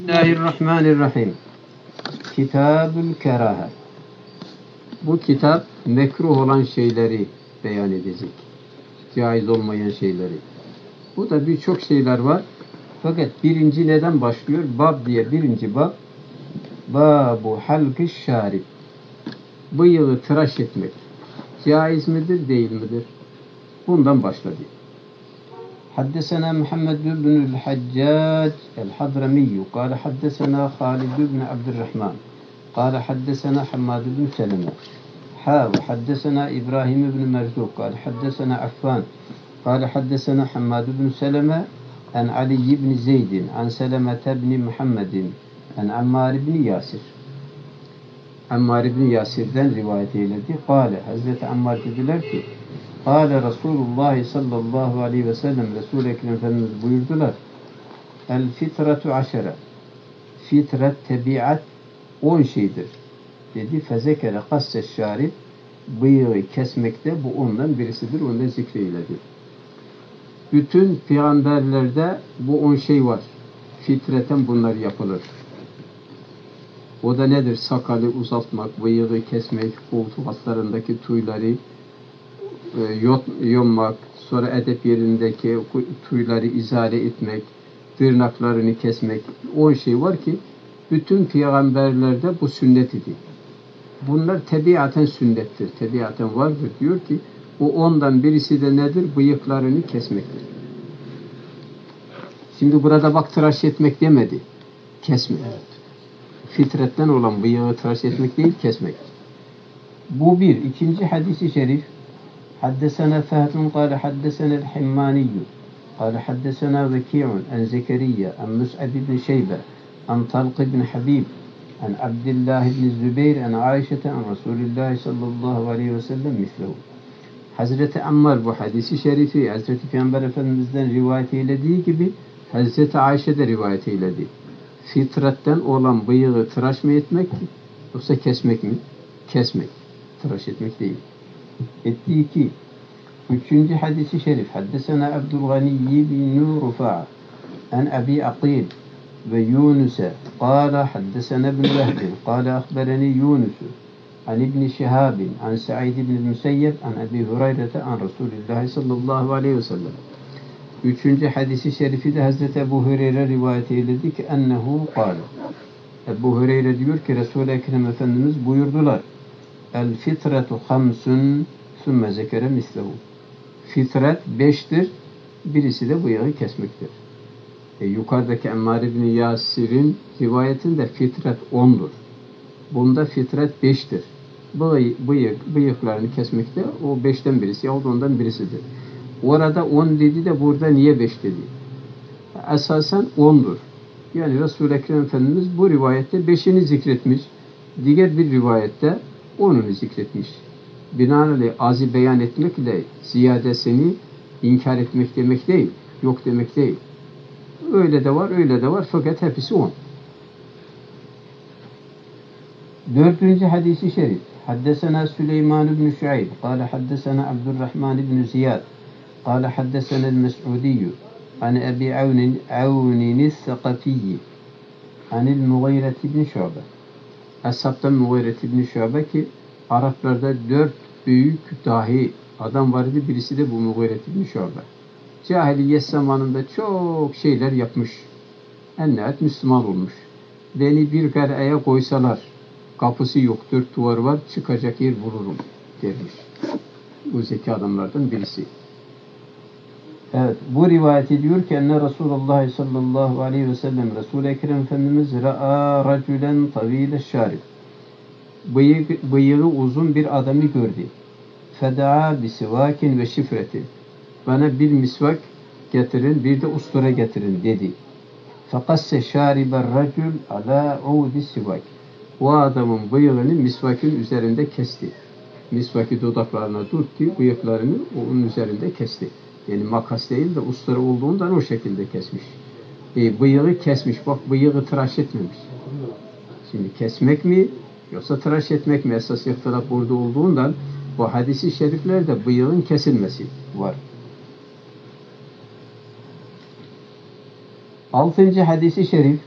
Bismillahirrahmanirrahim. Kitabul Kerahe. Bu kitap mekruh olan şeyleri beyan edecek. Caiz olmayan şeyleri. Bu da birçok şeyler var. Fakat birinci neden başlıyor? Bab diye birinci bab. Babu halkı şarib. Bıyığı tıraş etmek. Caiz midir, değil midir? Bundan başladı. حدثنا محمد بن الحجاج الحضرمي قال حدثنا خالد بن عبد الرحمن قال حدثنا حماد بن سلمة وحدثنا إبراهيم بن مرزوق قال حدثنا عفان قال حدثنا حماد بن سلمة عن علي بن زيد عن سلمة بن محمد عن عمار بن ياسر Ammar ibn Yasir'den rivayet eyledi. Kale, Hazreti Ammar dediler ki, Kale Resulullah sallallahu aleyhi ve sellem, Resul-i Ekrem Efendimiz buyurdular. El fitretu aşere. Fitret, tebiat 10 şeydir. Dedi, fezekere kasse şarib, bıyığı kesmekte bu ondan birisidir. Ondan zikreyledi. Bütün peygamberlerde bu 10 şey var. Fitreten bunlar yapılır. O da nedir? Sakalı uzatmak, bıyığı kesmek, koltuk altlarındaki tüyleri yonmak, sonra edep yerindeki tüyleri izale etmek, tırnaklarını kesmek. O şey var ki bütün peygamberlerde bu sünnet idi. Bunlar tebiaten sünnettir. Tebiaten vardır. Diyor ki o ondan birisi de nedir? Bıyıklarını kesmektir. Şimdi burada bak tıraş etmek demedi. Kesmek. Fitretten olan bıyığı tıraş etmek değil, kesmek. Bu bir. İkinci hadisi şerif. Haddesena Fehdun kâle haddesena el-Himmaniyyü kâle haddesena Veki'un en Zekeriya en Mus'ab ibn Şeybe en Talq ibn Habib en Abdullah ibn Zübeyir en Aişete en Resulullah sallallahu aleyhi ve sellem mislehu. Hazreti Ammar bu hadisi şerifi Hazreti Peygamber Efendimiz'den rivayet eylediği gibi Hazreti Ayşe de rivayet eyledi. Fitretten olan bıyığı tıraş mı etmek yoksa kesmek mi? Kesmek. Tıraş etmek değil. Ettiği ki üçüncü hadisi şerif Haddesena Abdülganiyyi bin Rufa'a en Abi Aqil ve Yunus'e kâle haddesena ibn Vehbin kâle akbereni Yunus'u an İbn Şihabin an Sa'id ibn Müseyyeb an Abi Hureyre'te an Resulullah sallallahu aleyhi ve sellem. Üçüncü hadisi şerifi de Hazreti Ebu Hureyre rivayet eyledi ki ennehu kâle. Ebu Hureyre diyor ki Resul-i Ekrem Efendimiz buyurdular. El fitretu hamsun sümme zekere mislehu. Fitret 5'tir. Birisi de bıyığı kesmektir. Yukarıdaki Ammar ibn Yasir'in rivayetinde fitret 10'dur. Bunda fitret 5'tir. Bıyıklarını kesmekte o 5'ten birisi yahut ondan birisidir. Orada 10 dedi de burada niye 5 dedi? Esasen 10'dur. Yani Resul-i Ekrem Efendimiz bu rivayette 5'ini zikretmiş. Diğer bir rivayette 10'unu zikretmiş. Binaenaleyh azı beyan etmekle ziyadesini inkar etmek demek değil. Yok demek değil. Öyle de var, öyle de var. Fakat hepsi 10. Dördüncü hadisi şerif. Haddesena Süleyman ibn Şuayb. Kâle haddesena Abdurrahman ibn Ziyad. قال حدثنا المسعودي عن أبي عون الثقفي عن المغيرة بن شعبة. Ashab'tan Mughire ibn Şuayb ki Araplarda 4 büyük dahi adam vardı. Birisi de bu Mughire ibn Şuayb. Cahiliyet zamanında çok şeyler yapmış. En nihayet Müslüman olmuş. Beni bir garaya koysalar kapısı yok, 4 duvar var, çıkacak yer bulurum dermiş. Bu zeki adamlardan birisi. Evet, bu rivayet ediyor ki enne Resulullah sallallahu aleyhi ve sellem Resul-i Ekrem Efendimiz ra'a raculen tavile şarib. Bıyığı uzun bir adamı gördü. Feda'a bisivakin ve şifreti. Bana bir misvak getirin, bir de ustura getirin dedi. Fekasse şariber racul ala udi sivak. O adamın bıyığını misvakin üzerinde kesti. Misvaki dudaklarına tuttu, bıyıklarını onun üzerinde kesti. Yani makas değil de ustura olduğundan o şekilde kesmiş. Bıyığı kesmiş. Bak bıyığı tıraş etmemiş. Şimdi kesmek mi yoksa tıraş etmek mi esas ihtilaf burada olduğundan bu hadisi şeriflerde bıyığın kesilmesi var. 6. hadisi şerif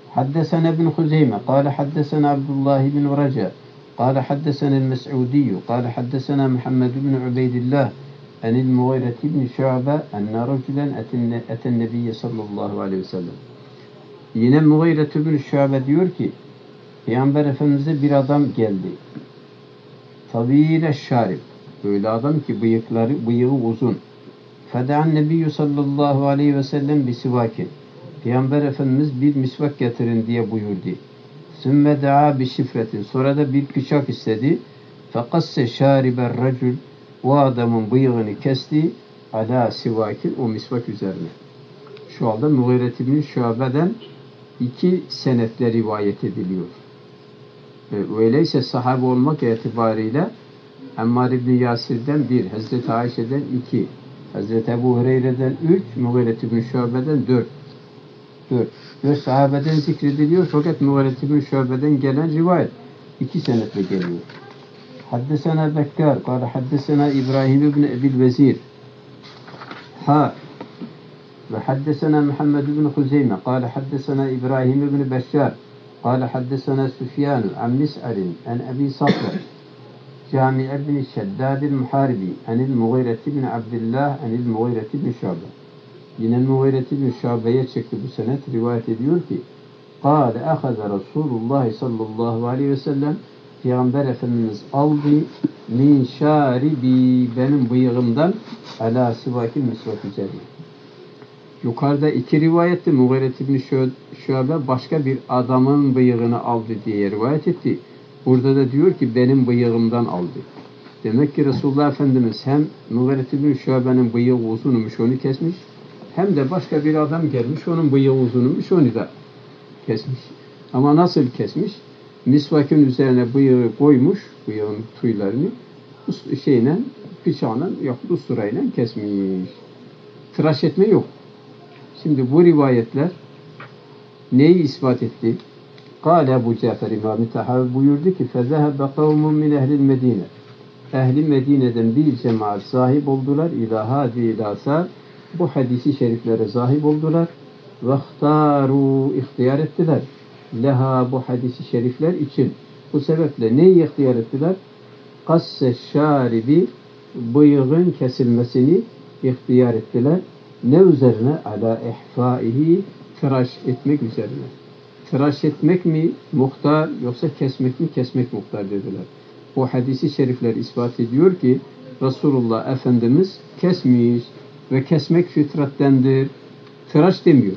حدثنا ابن خزيمة قال حدثنا عبد الله بن رجاء قال حدثنا المسعودي قال حدثنا محمد بن عبيد الله عن المغيرة بن شعبة أن رجلا أتى النبي صلى الله عليه وسلم. Yine Mughire bin Şuabe diyor ki Peygamber Efendimiz'e bir adam geldi. Tabire şarib. Böyle adam ki bıyığı uzun. Feda'n Nebiyyü sallallahu aleyhi ve sellem bisivakin. Peygamber Efendimiz bir misvak getirin diye buyurdu. Sümme da'a bi şifretin. Sonra da bir bıçak istedi. Fekasse şariber racul. O adamın bıyığını kesti. Ala sivakin. O misvak üzerine. Şu anda Mughire bin Şuabe'den 2 senetle rivayet ediliyor. Öyleyse sahabe olmak itibariyle Ammar ibn Yasir'den 1, Hazreti Ayşe'den 2, Hazreti Ebu Hureyre'den 3, Mughire bin Şuabe'den 4. 4 sahabeden zikrediliyor fakat Mughire bin Şuabe'den gelen rivayet 2 senetle geliyor. Haddesena Bekkar, kâle haddesena İbrahim ibn Ebil Vezir. وحدثنا محمد بن خزيمة قال حدثنا إبراهيم بن بشار قال حدثنا سفيان عن مسعر عن أبي صخر جامع بن الشداد المحاربي عن المغيرة بن عبد الله عن المغيرة بن شعبة. Yine Mughire bin Şuabe'ye çekti bu senet rivayet ediyor ki قال أخذ رسول الله sallallahu aleyhi ve sellem Peygamber Efendimiz aldı min şaribi benim bıyığımdan ala sivakin misvak üzerine. Yukarıda 2 rivayette Mughire bin Şuabe başka bir adamın bıyığını aldı diye rivayet etti. Burada da diyor ki benim bıyığımdan aldı. Demek ki Resulullah Efendimiz hem Mughire bin Şuabe'nin bıyığı uzunmuş onu kesmiş hem de başka bir adam gelmiş onun bıyığı uzunmuş onu da kesmiş. Ama nasıl kesmiş? Misvakın üzerine bıyığı koymuş, bıyığın tüylerini bıçağla yapıp usturayla kesmiş. Tıraş etme yok. Şimdi bu rivayetler neyi ispat etti? Kâle Ebu Cafer İmam-ı Tahavi buyurdu ki فَذَهَبَ قَوْمٌ مِنْ اَهْلِ الْمَد۪ينَ Ehli Medine'den bir cemaat sahip oldular. İlâ hâdî ilâsâ bu hadisi şeriflere sahip oldular. وَاخْتَارُوا ihtiyar ettiler. Leha bu hadisi şerifler için. Bu sebeple neyi ihtiyar ettiler? قَسَّ şaribi bıyığın kesilmesini ihtiyar ettiler. Ne üzerine? Ala ihfaihi tıraş etmek üzerine. Tıraş etmek mi muhtar yoksa kesmek mi? Kesmek muhtar dediler. Bu hadisi şerifler ispat ediyor ki Resulullah Efendimiz kesmiş ve kesmek fitrettendir. Tıraş demiyor.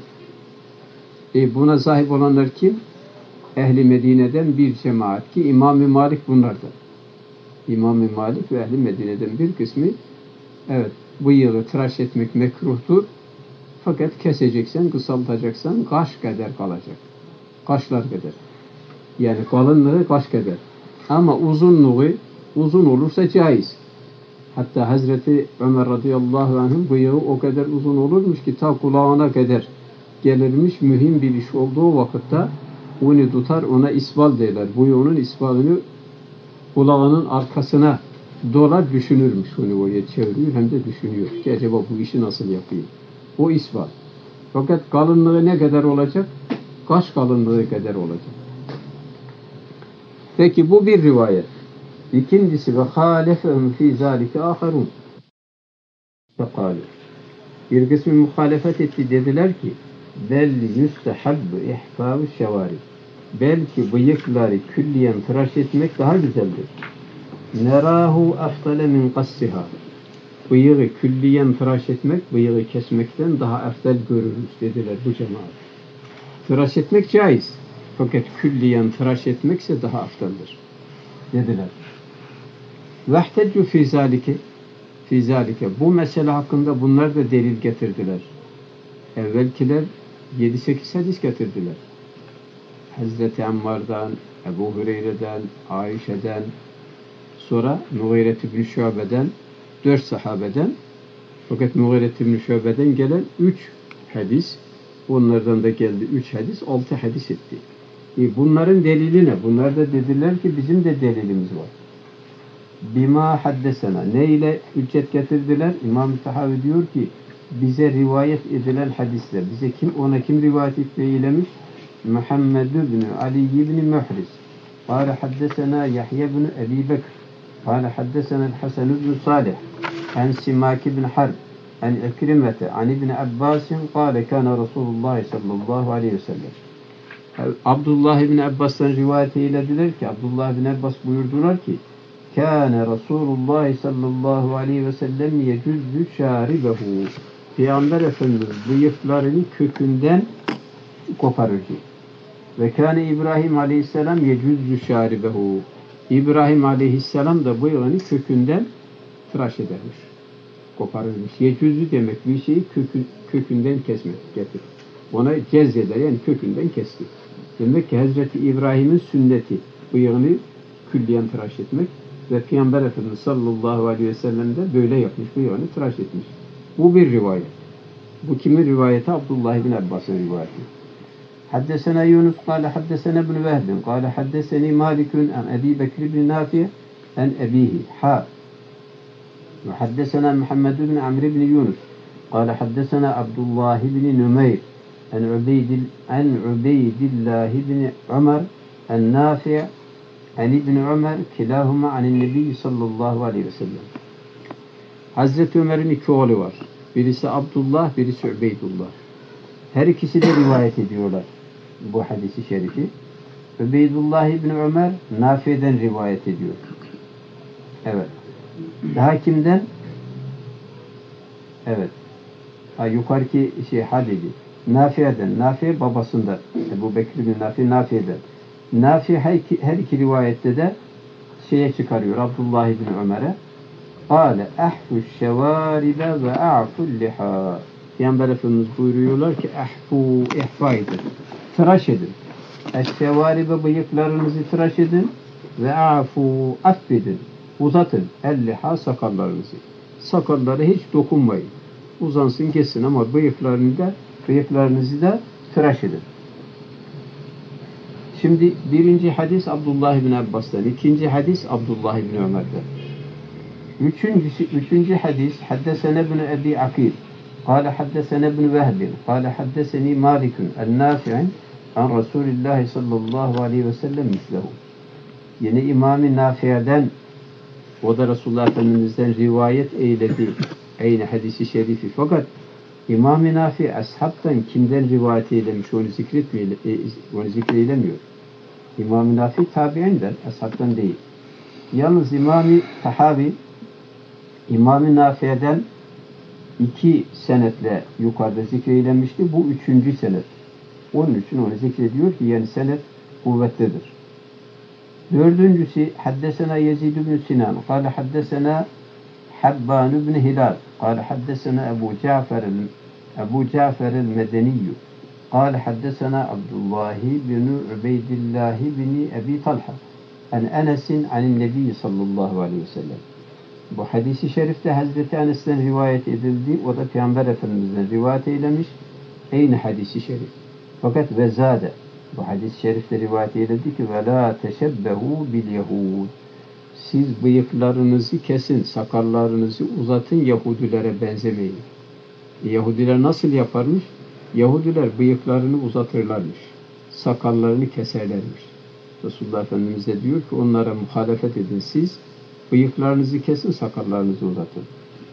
Buna sahip olanlar kim? Ehli Medine'den bir cemaat ki İmam-ı Malik bunlardan. İmam-ı Malik ve Ehli Medine'den bir kısmı evet bıyığı tıraş etmek mekruhtur. Fakat keseceksen, kısaltacaksan kaş kadar kalacak. Kaşlar kadar. Yani kalınlığı kaş kadar. Ama uzunluğu uzun olursa caiz. Hatta Hazreti Ömer radıyallahu anh'ın bıyığı o kadar uzun olurmuş ki ta kulağına kadar gelirmiş. Mühim bir iş olduğu vakitte onu tutar, ona isbal derler. Bıyığının isbalını kulağının arkasına dolar düşünürmüş. Onu oraya çeviriyor hem de düşünüyor ki acaba bu işi nasıl yapayım? O isbal. Fakat kalınlığı ne kadar olacak? Kaş kalınlığı kadar olacak. Peki bu bir rivayet. İkincisi ve halefehum fî zâlike âherûn. Fekâlu. Bir kısmı muhalefet etti dediler ki belli yüstehabbu ihfâ'u şevâri. Belki bıyıkları külliyen tıraş etmek daha güzeldir. Nerâhu afdale min qassiha. Bıyığı külliyen tıraş etmek, bıyığı kesmekten daha eftel görürüz dediler bu cemaat. Tıraş etmek caiz. Fakat külliyen tıraş etmekse daha efteldir dediler. Vehteccu fî zâlike. Bu mesele hakkında bunlar da delil getirdiler. Evvelkiler 7-8 hadis getirdiler. Hazreti Ammar'dan, Ebu Hureyre'den, Ayşe'den, sonra Mughire bin Şuabe'den, 4 sahabeden, fakat Mughire bin Şuabe'den gelen 3 hadis, onlardan da geldi 3 hadis, 6 hadis etti. Bunların delili ne? Bunlar da dediler ki bizim de delilimiz var. Bima haddesena. Ne ile hüccet getirdiler? İmam-ı Tahavi diyor ki bize rivayet edilen hadisler. Bize kim rivayet eylemiş? محمد بن علي بن محرز قال حدثنا يحيى بن أبي بكر قال حدثنا الحسن بن صالح عن سماك بن حرب عن إكرمة عن ابن عباس قال كان رسول الله صلى الله عليه وسلم. Abdullah ibn Abbas'tan rivayet eylediler ki, Abdullah ibn Abbas buyurdular ki, Kâne Resulullah sallallahu aleyhi ve sellem yecüzzü şâribehu. Peygamber Efendimiz bıyıklarını kökünden koparırdı. Ve kâne İbrahim aleyhisselam yecüzzü şâribehu. İbrahim aleyhisselam da bıyığını kökünden tıraş edermiş. Koparırmış. Yecüzzü demek bir şeyi kökünden kesmek getirir. Ona cezheder, yani kökünden kesti. Demek ki Hazreti İbrahim'in sünneti bıyığını külliyen tıraş etmek ve Peygamber Efendimiz sallallahu aleyhi ve sellem de böyle yapmış, bıyığını tıraş etmiş. Bu bir rivayet. Bu kimin rivayeti? Abdullah ibn Abbas'ın rivayeti. Haddesena Yunus kâle haddesena ibn Vehbin kâle haddeseni Malikun an Ebi Bekir ibn Nafi' an ebihi. Ve haddesena Muhammed ibn Amr ibn Yunus kâle haddesena Abdullah ibn Nümeyr عن عبيد الله بن عمر النافع عن ابن عمر كلاهما عن النبي sallallahu aleyhi ve sellem. Hazreti Ömer'in iki oğlu var. Birisi Abdullah, birisi Übeydullah. Her ikisi de rivayet ediyorlar bu hadisi şerifi. Übeydullah ibn Ömer Nafi'den rivayet ediyor. Evet. Daha kimden? Evet. Yukarıki hadidi. Nafi'den. Nafi babasından. Ebu Bekir bin Nafi, Nafi'den. Nafi her iki rivayette de çıkarıyor Abdullah bin Ömer'e. Kâle ahfu şevâribe ve a'fu liha. Peygamber Efendimiz buyuruyorlar ki ihfa edin. Tıraş edin. Eşşevâribe bıyıklarınızı tıraş edin ve a'fu affedin. Uzatın. El-liha sakallarınızı. Sakallara hiç dokunmayın. Uzansın kessin ama bıyıklarınızı da tıraş edin. Şimdi birinci hadis Abdullah bin Abbas'tan, ikinci hadis Abdullah bin Ömer'den. Üçüncü hadis Haddesene ibn Ebi Akil قال حدثنا ابن وهب قال حدثني مالك النافع عن رسول الله صلى الله عليه وسلم مثله. Yine İmam-ı Nafi'den, o da Resulullah Efendimiz'den rivayet eyledi aynı hadisi şerifi. Fakat İmam-ı Nafi ashabtan kimden rivayet eylemiş onu zikreylemiyor. İmam-ı Nafi tabi'inden, ashabtan değil. Yalnız İmam-ı Tahavi İmam-ı Nafi'den 2 senetle yukarıda zikreylemişti. Bu 3. senet. Onun için onu zikrediyor ki yani senet kuvvetlidir. Dördüncüsü Haddesena Yezid ibn Sinan قال حدثنا حبان بن هلال قال حدثنا أبو جعفر المدني قال حدثنا عبد الله بن عبيد الله بن أبي طلحة عن أنس عن النبي صلى الله عليه وسلم. Bu hadisi şerifte Hazreti Enes'ten rivayet edildi. O da Peygamber Efendimiz'den rivayet eylemiş. Aynı hadisi şerif. Fakat vezade. Bu hadis-i şerifte rivayet edildi ki وَلَا تَشَبَّهُ بِالْيَهُودِ. Siz bıyıklarınızı kesin, sakallarınızı uzatın, Yahudilere benzemeyin. Yahudiler nasıl yaparmış? Yahudiler bıyıklarını uzatırlarmış. Sakallarını keserlermiş. Resulullah Efendimiz de diyor ki onlara muhalefet edin siz. Bıyıklarınızı kesin, sakallarınızı uzatın.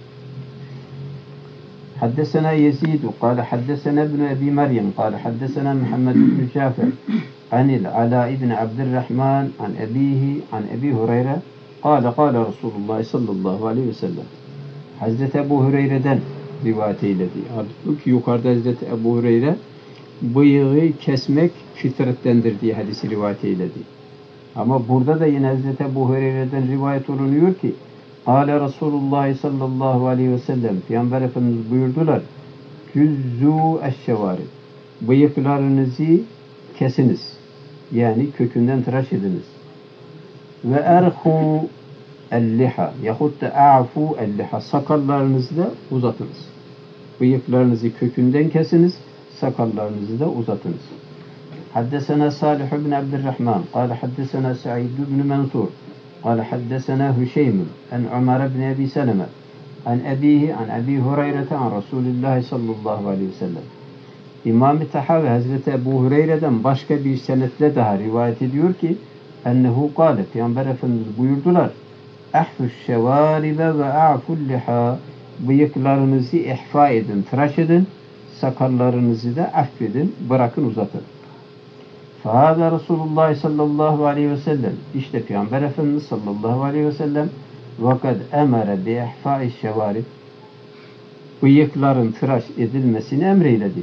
Haddesena Yezid قال حدثنا ابن أبي مريم قال حدثنا محمد بن جعفر عن العلاء بن عبد الرحمن عن أبيه عن أبي هريرة قال قال رسول الله صلى الله عليه وسلم. Hazreti Ebu Hureyre'den rivayet eyledi. Halbuki yukarıda Hazreti Ebu Hureyre bıyığı kesmek fitrettendir diye hadisi rivayet eyledi. Ama burada da yine Hazreti Ebu Hureyre'den rivayet olunuyor ki Kâle Resulullah sallallahu aleyhi ve sellem Peygamber Efendimiz buyurdular Cüzzû eşşevâri. Bıyıklarınızı kesiniz. Yani kökünden tıraş ediniz. Ve erhû el-liha yahut da a'fu el-liha. Sakallarınızı da uzatınız. Bıyıklarınızı kökünden kesiniz. Sakallarınızı da uzatınız. Haddesena Salih ibn Abdurrahman قال حدثنا سعيد بن منصور قال حدثنا هشيم عن عمر بن أبي سلمة عن أبيه عن أبي هريرة عن رسول الله صلى الله عليه وسلم. İmam-ı Tahavi Hazreti Ebu Hureyre'den başka bir senetle daha rivayet ediyor ki ennehu kâle, Peygamber Efendimiz buyurdular, ehfuş şevâribe ve a'ful liha, bıyıklarınızı ihfa edin, tıraş edin, sakallarınızı da affedin, bırakın, uzatın. Fâhâzâ Resulullah sallallahu aleyhi ve sellem, işte Peygamber Efendimiz sallallahu aleyhi ve sellem vakad emere bi ihfâ'i şevârib, bıyıkların tıraş edilmesini emreyledi.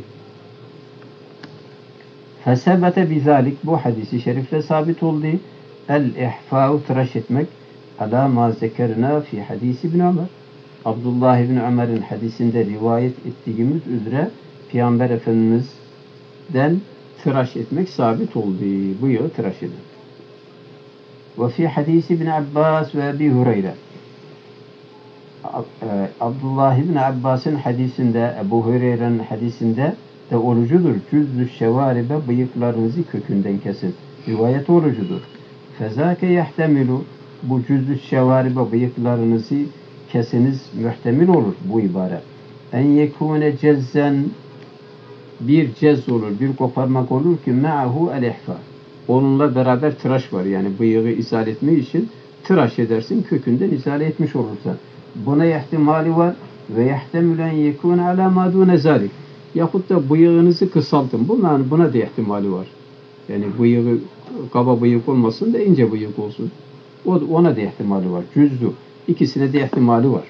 Fesebete bizalik, bu hadisi şerifle sabit oldu. El-ihfâ'u, tıraş etmek, alâ mâ zekerna fi hadisi ibn Ömer. Abdullah ibn Ömer'in hadisinde rivayet ettiğimiz üzere Peygamber Efendimiz'den tıraş etmek sabit oldu. Bıyığı tıraş edin. Ve fi hadisi ibn Abbas ve Ebi Hureyre. Abdullah ibn Abbas'ın hadisinde, Ebu Hureyre'nin hadisinde de orucudur. Cüzdü şevaribe, bıyıklarınızı kökünden kesin. Rivayet orucudur. Fezâke yehtemilu, bu cüzdü şevaribe, bıyıklarınızı kesiniz muhtemel olur bu ibare. En yekûne cezzen, bir cez olur, bir koparmak olur ki me'ahu el-ihfâ. Onunla beraber tıraş var. Yani bıyığı izale etme için tıraş edersin, kökünden izale etmiş olursa. Buna ihtimali var ve yehtemülen yekûne alâ mâ dûne zâlik. Yahut da bıyığınızı kısaltın. Buna da ihtimali var. Yani bıyığı kaba bıyık olmasın da ince bıyık olsun. Ona da ihtimali var. Cüzdü. İkisine de ihtimali var.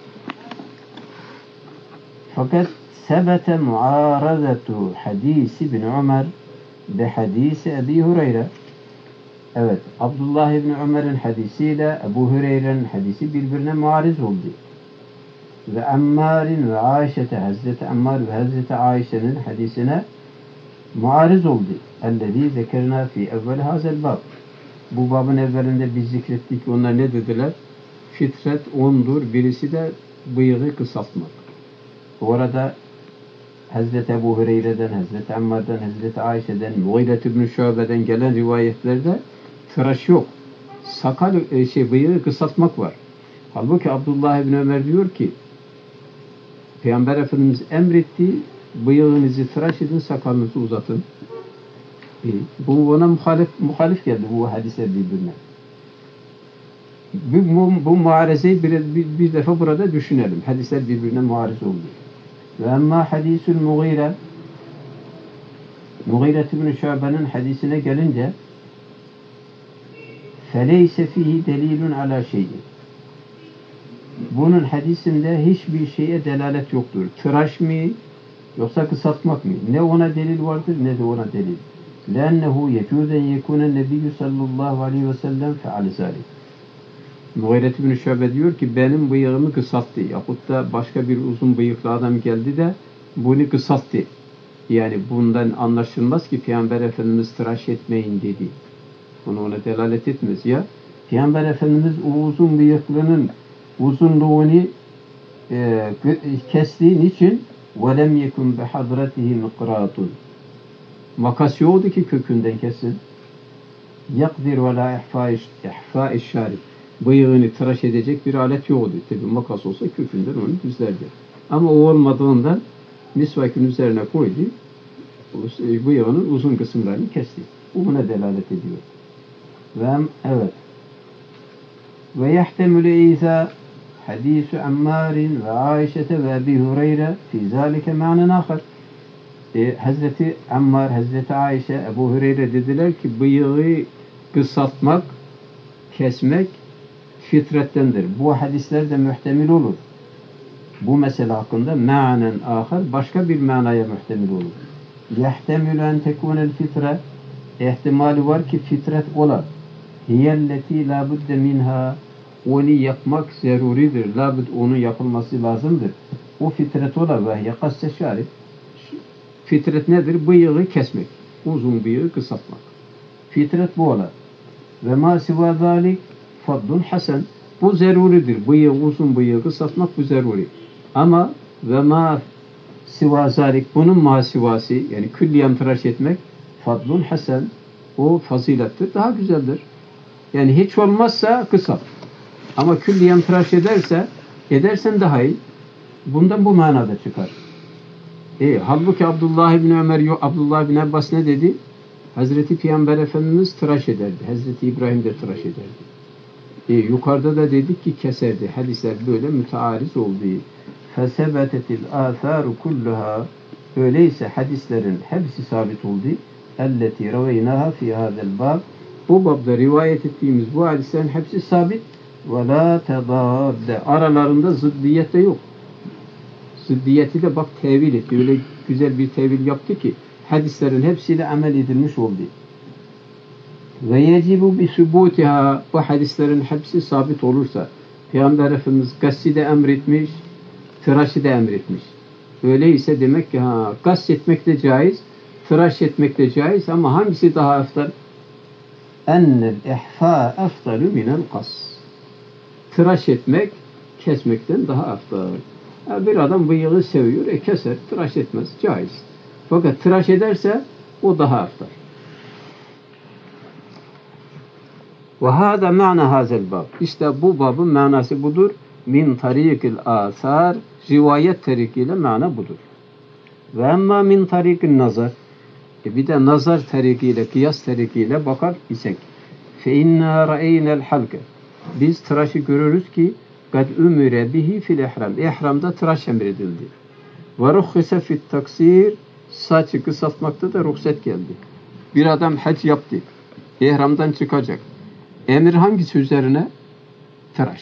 Fakat sebete muarazetu hadisi bin Ömer be hadisi Ebi Hureyre. Evet, Abdullah ibn Ömer'in hadisiyle Ebu Hureyre'nin hadisi birbirine muariz oldu. Ve Ammar'in ve Ayşe'te, Hazreti Ammar ve Hazreti Ayşe'nin hadisine muariz oldu. Ellezî zekerna fi evvel hazel bab. Bu babın evvelinde biz zikrettik. Onlar ne dediler? Fitret 10'dur. Birisi de bıyığı kısaltmak. Orada Hazreti Ebu Hureyre'den, Hazreti Ammar'dan, Hazreti Ayşe'den, Muğiret ibn Şube'den gelen rivayetlerde tıraş yok. Bıyığı kısaltmak var. Halbuki Abdullah ibn Ömer diyor ki Peygamber Efendimiz emretti, bıyığınızı tıraş edin, sakalınızı uzatın. Bu ona muhalif geldi bu hadisler birbirine. Bu muarezeyi bir defa burada düşünelim. Hadisler birbirine muariz oldu. Ve emma hadisul Muğire, Muğire ibn Şube'nin hadisine gelince feleyse fihi delilun ala şeyin. Bunun hadisinde hiçbir şeye delalet yoktur. Tıraş mı yoksa kısaltmak mı? Ne ona delil vardır ne de ona delil. لأنه يجوز أن يكون النبي sallallahu aleyhi ve sellem feal zalik. Muğire ibn Şube diyor ki benim bıyığımı kısalttı. Yahut da başka bir uzun bıyıklı adam geldi de bunu kısalttı. Yani bundan anlaşılmaz ki Peygamber Efendimiz tıraş etmeyin dedi. Bunu ona delalet etmez ya. Peygamber Efendimiz o uzun bıyıklının uzunluğunu kestiğin için وَلَمْ يَكُنْ بِحَضْرَتِهِ مِقْرَاتٌ. Makas yoktu ki kökünden kesin. يَقْدِرْ وَلَا اِحْفَاءِ الشَّارِبِ. Bıyığını tıraş edecek bir alet yoktu. Tabi makas olsa kökünden onu düzlerdi. Ama o olmadığından misvakın üzerine koydu. Bıyığının uzun kısımlarını kesti. Bu buna delalet ediyor. Evet. Ve yehtemülü İsa hadisu Ammar'in ve Ayşe'te ve Ebi Hureyre fi zâlike ma'nen âkhar. Hazreti Ammar, Hazreti Ayşe, Ebu Hureyre dediler ki bıyığı kısaltmak, kesmek fitrettendir. Bu hadisler de muhtemel olur. Bu mesele hakkında ma'nen âkhar, başka bir manaya muhtemel olur. Yehtemülü en tekûnel fitre, ihtimali var ki fitret ola. Hiyelleti la budde minha, onu yapmak zeruridir. La bud, onun yapılması lazımdır. O fitret ola ve yakasse şarif. Fitret nedir? Bıyığı kesmek. Uzun bıyığı kısaltmak. Fitret bu ola. Ve ma siva zalik faddun hasen. Bu zeruridir. Uzun bıyığı kısaltmak bu zeruri. Ama ve ma siva zalik, bunun masivası, yani külliyen tıraş etmek fadlun hasen, o fazilettir, daha güzeldir. Yani hiç olmazsa kısalt. Ama külliyen tıraş edersen daha iyi. Bundan bu manada çıkar. Halbuki Abdullah ibn Ömer yok. Abdullah ibn Abbas ne dedi? Hazreti Peygamber Efendimiz tıraş ederdi. Hazreti İbrahim de tıraş ederdi. Yukarıda da dedik ki keserdi. Hadisler böyle müteariz olduğu. Fesebetetil âthâru kulluhâ. Öyleyse hadislerin hepsi sabit oldu. Elleti raveynaha fi hâzel bab. Bu babda rivayet ettiğimiz bu hadislerin hepsi sabit. Ve la tedâdde. Aralarında zıddiyet de yok. Zıddiyeti de bak tevil etti. Öyle güzel bir tevil yaptı ki hadislerin hepsiyle amel edilmiş oldu. Ve yecibu bi subutiha. Bu hadislerin hepsi sabit olursa Peygamber Efendimiz gassi de emretmiş, tıraşı da emretmiş. Öyleyse demek ki gass etmek de caiz, tıraş etmek de caiz ama hangisi daha eftal? Ennel ihfa eftalu minel qas. Tıraş etmek kesmekten daha eftal. Bir adam bıyığı seviyor, keser, tıraş etmez, caiz. Fakat tıraş ederse o daha eftal. Ve hâdâ ma'na hâzel bab. İşte bu babın manası budur. Min tarikil âthâr. Rivayet tarikiyle mana budur. Ve emma min tarikil nazar. Bir de nazar tarikiyle, kıyas tarikiyle bakar isek. Fe inna ra'eynel halke. Biz tıraşı görürüz ki kad ümire bihi fil ihram. İhramda tıraş emredildi. Ve ruhhise fit taksir. Saçı kısaltmakta da ruhsat geldi. Bir adam hac yaptı. İhramdan çıkacak. Emir hangisi üzerine? Tıraş.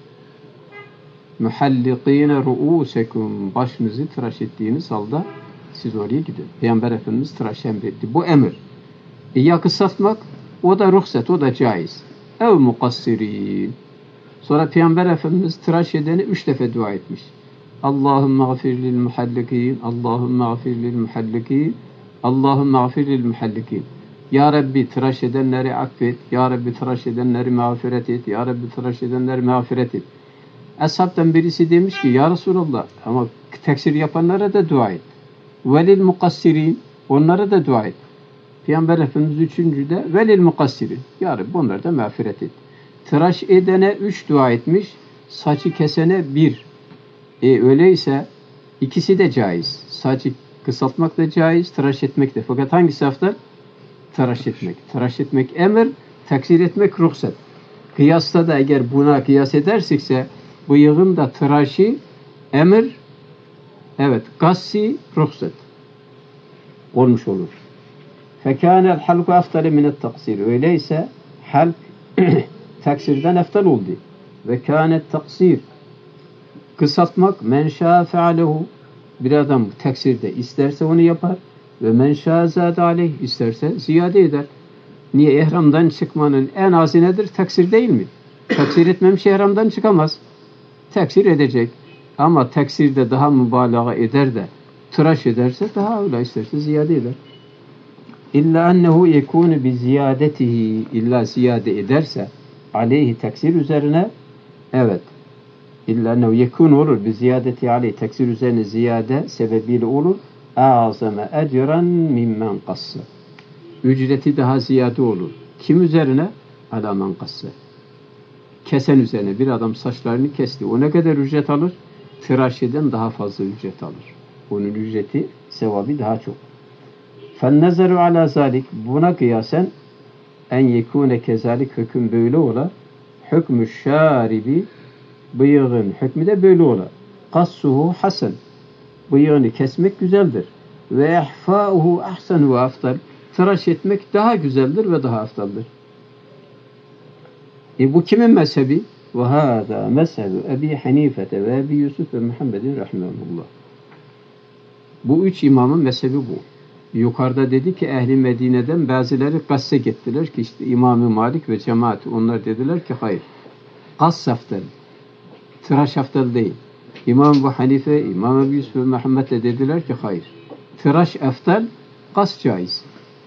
Muhallikine ru'usekum. Başınızı tıraş ettiğiniz halde siz oraya gidin. Peygamber Efendimiz tıraş emretti. Bu emir. Ya kısaltmak, o da ruhsat, o da caiz. Ev mukassirin. Sonra Peygamber Efendimiz tıraş edeni 3 defa dua etmiş. Allahümme gafir lil muhallikin, Allahümme gafir lil muhallikin, Allahümme gafir lil muhallikin. Ya Rabbi tıraş edenleri affet, Ya Rabbi tıraş edenleri mağfiret et, Ya Rabbi tıraş edenleri mağfiret et. Ashabtan birisi demiş ki Ya Resulallah ama teksir yapanlara da dua et. Velil mukassirin, onlara da dua et. Peygamber Efendimiz 3. de velil mukassirin. Ya Rabbi onlara da mağfiret et. Tıraş edene 3 dua etmiş, saçı kesene 1. Öyleyse ikisi de caiz. Saçı kısaltmak da caiz, tıraş etmek de. Fakat hangisi afdal? Tıraş etmek. Tıraş etmek emir, taksir etmek ruhsat. Kıyasta da eğer buna kıyas edersekse bıyığın da tıraşı emir, evet, gassi ruhsat olmuş olur. Fekânel halku aftale minet taksir. Öyleyse halk taksirden eftal oldu. Ve kânet taksir. Kısaltmak men şâ fealehu. Bir adam taksirde isterse onu yapar. Ve men şâ zâde aleyh. İsterse ziyade eder. Niye? İhramdan çıkmanın en azı nedir? Taksir değil mi? Taksir etmemiş ihramdan çıkamaz. Taksir edecek. Ama taksirde daha mübalağa eder de tıraş ederse daha öyle isterse ziyade eder. İlla ennehu yekûnü bi ziyadetihi. İlla ziyade ederse aleyhi taksir üzerine, evet, İlla ennehu yekûn olur bi ziyadeti aleyhi taksir üzerine ziyade sebebiyle olur. A'zame ecran mimmen qassa. Ücreti daha ziyade olur. Kim üzerine? Ala men qassa. Kesen üzerine. Bir adam saçlarını kesti. O ne kadar ücret alır? Tıraş eden daha fazla ücret alır. Onun ücreti, sevabı daha çok. فَالنَّزَرُ عَلَى ذَٰلِكِ. Buna kıyasen en yekûne kezalik hüküm böyle ola. Hükmü şâribi, bıyığın hükmü de böyle ola. Kassuhu hasen. Bıyığını kesmek güzeldir. Ve ihfâuhu ahsen ve aftal. Tıraş etmek daha güzeldir ve daha aftaldır. Bu kimin mezhebi? Ve hâzâ mezhebu Ebi Hanifete ve Ebi Yusuf ve Muhammedin rahimahullah. Bu 3 imamın mezhebi bu. Yukarıda dedi ki ehli Medine'den bazıları gasse gittiler ki işte İmam-ı Malik ve cemaat onlar dediler ki hayır. Gass aftal. Tıraş aftal değil. İmam Ebu Hanife, İmam Ebu Yusuf ve Muhammed de dediler ki hayır. Tıraş aftal, gass caiz.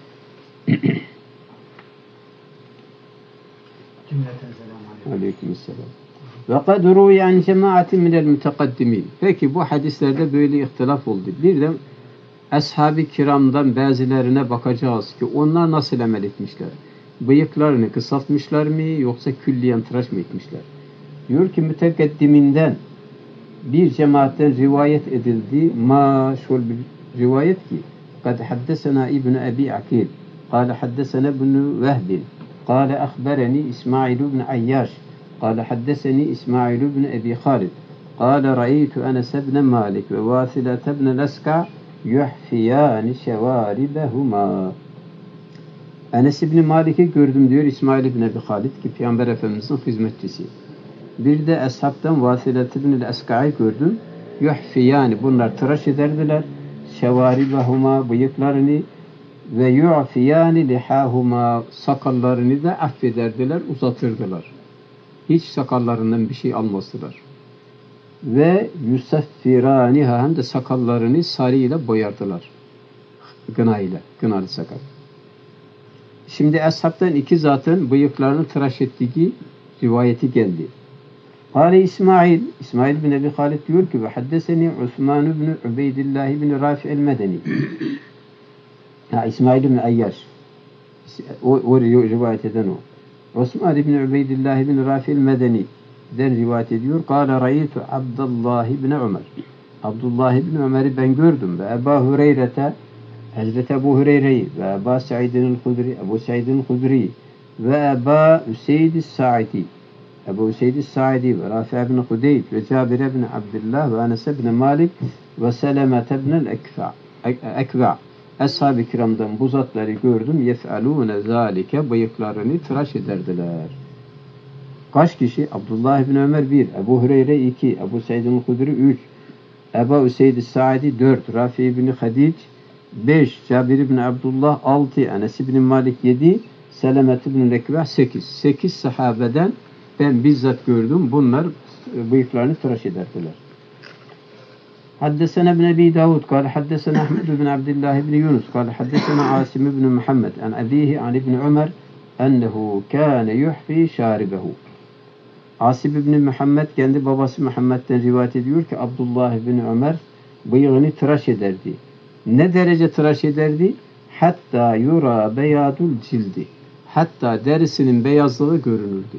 Aleykümselam. Ve kad ruya an cemaatin minel mutekaddimin. Peki bu hadislerde böyle ihtilaf oldu. Bir de ashab-ı kiramdan bazılarına bakacağız ki onlar nasıl amel etmişler? Bıyıklarını kısaltmışlar mı yoksa külliyen tıraş mı etmişler? Diyor ki mütekeddiminden bir cemaatten rivayet edildi. Ma şol bir rivayet ki kad haddesena İbn Ebi Akil قال حدثنا ابن وهب قال أخبرني إسماعيل بن عياش قال حدثني إسماعيل بن أبي خالد قال رأيت أنس بن مالك وواثلة بن الأسقع يحفيان شواربهما. Enes İbni Malik'i gördüm diyor İsmail İbni Ebi Halid ki Peygamber Efendimiz'in hizmetçisi. Bir de Eshab'tan Vasilet İbni Eska'yı gördüm. Yuhfiyani bunlar tıraş ederdiler. Şevaribahuma bıyıklarını ve yu'fiyani lihahuma sakallarını da affederdiler, uzatırdılar. Hiç sakallarından bir şey almazdılar. Ve yusaffiraniha hem de sakallarını sarıyla boyardılar. Gınayla, gınalı sakal. Şimdi Eshab'tan iki zatın bıyıklarını tıraş ettiği rivayeti geldi. Kale İsmail bin Ebi Halid diyor ki ve haddeseni Osman bin Ubeydillah bin Rafi el-Medeni. İsmail bin Ayyaş. O rivayet eden o. Osman bin Ubeydillah bin Rafi el-Medeni den rivayet ediyor. Kale ra'yitu Abdullah bin Ömer. Abdullah bin Ömer'i ben gördüm ve Ebu Hureyre'te Hazreti Ebu Hureyre'yi ve Ebu Sa'id'in el-Hudri, Ebu Sa'id'in el-Hudri ve Ebu Üseyd Sa'idi, Ebu Üseyd Sa'idi ve Rafi ibn Hudeyb ve Cabir ibn Abdullah ve Enes ibn Malik ve Seleme ibn el-Ekva. Ashab-ı kiramdan bu zatları gördüm. Yef'alûne zâlike bıyıklarını tıraş ederdiler. Kaç kişi? Abdullah ibn Ömer 1, Ebu Hureyre 2, Ebu Sa'id'in el-Hudri 3, Ebu Üseyd Sa'idi 4, Rafi ibn Hadic 5, Cabir ibn Abdullah 6, Enes ibn Malik 7, Selamet ibn Rekvah 8. 8 sahabeden ben bizzat gördüm. Bunlar bıyıklarını tıraş ederdiler. Haddesena ibn Ebi Davud, kâle haddesena Ahmed ibn Abdullah ibn Yunus, kâle haddesena Asim ibn Muhammed, an abihi an ibn Ömer, ennehu kâne yuhfi şâribehu. Asim ibn Muhammed kendi babası Muhammed'den rivayet ediyor ki Abdullah ibn Ömer bıyığını tıraş ederdi. Ne derece tıraş ederdi? Hatta yura beyadul cildi. Hatta derisinin beyazlığı görünürdü.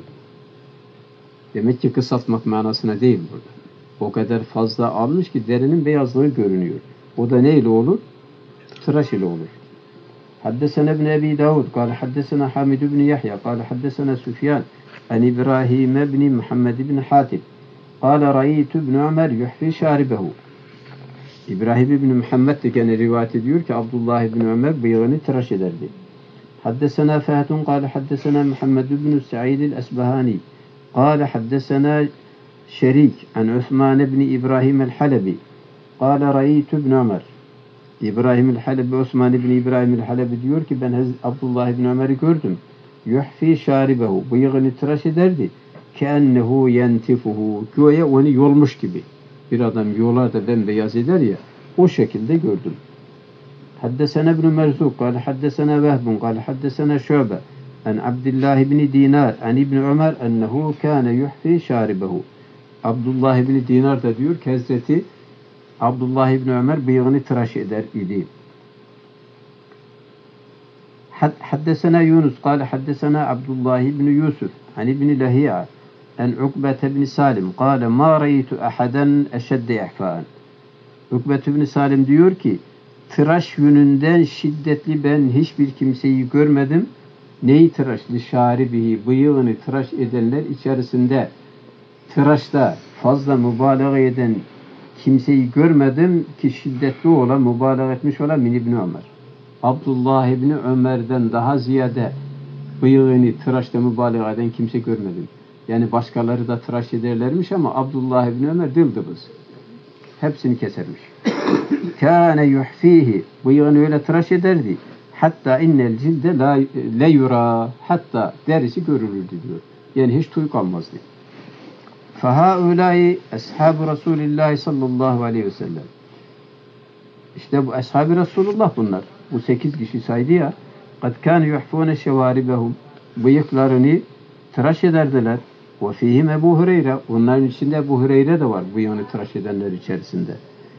Demek ki kısaltmak manasına değil burada. O kadar fazla almış ki derinin beyazlığı görünüyor. O da neyle olur? Tıraş ile olur. Haddesena ibn Ebi Davud, kâle haddesena Hamid ibn Yahya, kâle haddesena Süfyan, an İbrahim ibn Muhammed ibn Hatib, kâle ra'yitu ibn Ömer yuhfi şâribehu. İbrahim ibn Muhammed de gene rivayet ediyor ki Abdullah ibn Ömer bıyığını tıraş ederdi. Haddesena Fehtun, kâle haddesena Muhammed ibn Sa'id el-Esbahani, kâle haddesena Şerik, an Osman ibn İbrahim el-Halebi, kâle ra'yitu ibn Ömer. İbrahim el-Halebi, Osman ibn İbrahim el-Halebi diyor ki ben Abdullah ibn Ömer'i gördüm. Yuhfi şaribehu, bıyığını tıraş ederdi. Keennehu yentifuhu, göğe onu yolmuş gibi. Bir adam yolar da bembeyaz eder ya, o şekilde gördüm. Haddesena ibn Merzuk, kâle haddesena Vehbun, kâle haddesena Şöbe, an Abdullah ibn Dinar, an ibn Ömer, ennehu kâne yuhfi şaribehu. Abdullah ibn Dinar da diyor ki Hazreti Abdullah ibn Ömer bıyığını tıraş eder idi. Haddesena Yunus, kâle haddesena Abdullah ibn Yusuf, an ibn Lahi'a, en Ukbet ibn Salim, kâle mâ reytu ahaden eşedde ihfâen. Ukbet ibn Salim diyor ki, tıraş yönünden şiddetli ben hiçbir kimseyi görmedim. Neyi tıraşlı? Şaribihi, bıyığını tıraş edenler içerisinde tıraşta fazla mübalağa eden kimseyi görmedim ki şiddetli olan, mübalağa etmiş olan İbn Ömer. Abdullah İbni Ömer'den daha ziyade bıyığını tıraşta mübalağa eden kimse görmedim. Yani başkaları da tıraş ederlermiş ama Abdullah İbni Ömer dildibız. Hepsini kesermiş. Kâne yuhfîhi, bıyığını öyle tıraş ederdi. Hatta innel cilde la yura, hatta derisi görülürdü diyor. Yani hiç tuy kalmazdı. فَهَاُولَٰئِ أَصْحَابُ رَسُولِ اللّٰهِ sallallahu aleyhi ve sellem. İşte bu ashab-ı Resulullah bunlar. Bu 8 kişi saydı ya. قَدْ كَانُ يُحْفُونَ شَوَارِبَهُمْ, bıyıklarını tıraş ederdiler. وَفِيهِمْ Ebu Hureyre, onların içinde Ebu Hureyre de var bıyığını tıraş edenler içerisinde.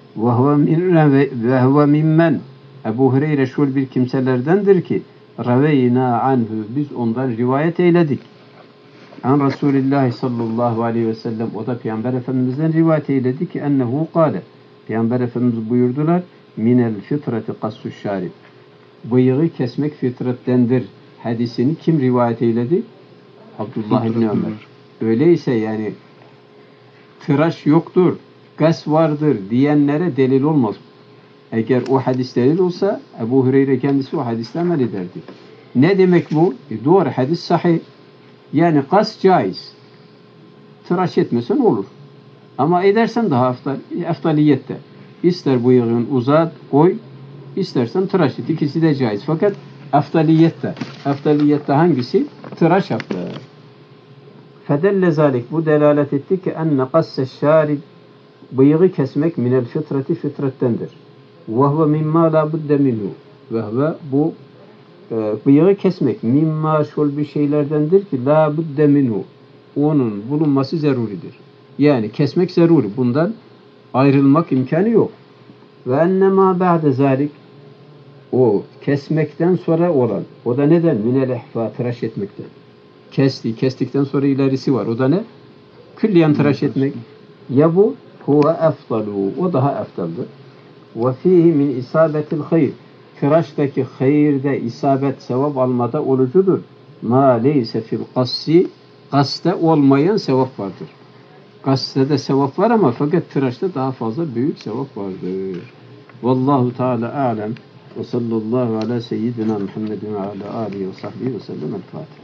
وَهُوَ مِمَّنْ, Ebu Hureyre şöyle bir kimselerdendir ki رَوَيْنَا عَنْهُ, biz ondan rivayet eyledik. An Resulullah sallallahu aleyhi ve sellem, o da Peygamber Efendimiz'den rivayet eyledi ki ennehu kâle, Peygamber Efendimiz buyurdular minel fitrati kassu şarib. Bıyığı kesmek fitrettendir hadisini kim rivayet eyledi? Abdullah İbni Ömer. Öyleyse yani tıraş yoktur, gas vardır diyenlere delil olmaz. Eğer o hadis delil olsa Ebu Hureyre kendisi o hadisle amel ederdi. Ne demek bu? Doğru hadis sahih. Yani gas caiz. Tıraş etmesen olur. Ama edersen daha eftaliyette. İster bıyığın uzat, koy, istersen tıraş et. İkisi de caiz. Fakat eftaliyette. Eftaliyette hangisi? Tıraş eftal. Fedelle zalik. Bu delalet etti ki enne qasse şarib bıyığı kesmek minel fitrati fitrettendir. Ve huve mimma la budde minhu. Ve huve bu bıyığı kesmek mimma şol bir şeylerdendir ki la budde minhu. Onun bulunması zaruridir. Yani kesmek zaruri. Bundan ayrılmak imkanı yok. Ve ennema ba'de zalik o kesmekten sonra olan. O da neden? Minel ihfa tıraş etmekten. Kestikten sonra ilerisi var. O da ne? Külliyen tıraş etmek. Ya bu huve efdalu. O daha eftaldır. Ve fihi min isabetil hayr. Tıraştaki hayırda isabet sevap almada olucudur. Ma leyse fil kassi kaste olmayan sevap vardır. Kaste de sevap var ama fakat tıraşta daha fazla büyük sevap vardır. Vallahu Teala alem ve sallallahu ala seyyidina Muhammedin ve ala alihi ve sahbihi ve sellem el Fatiha.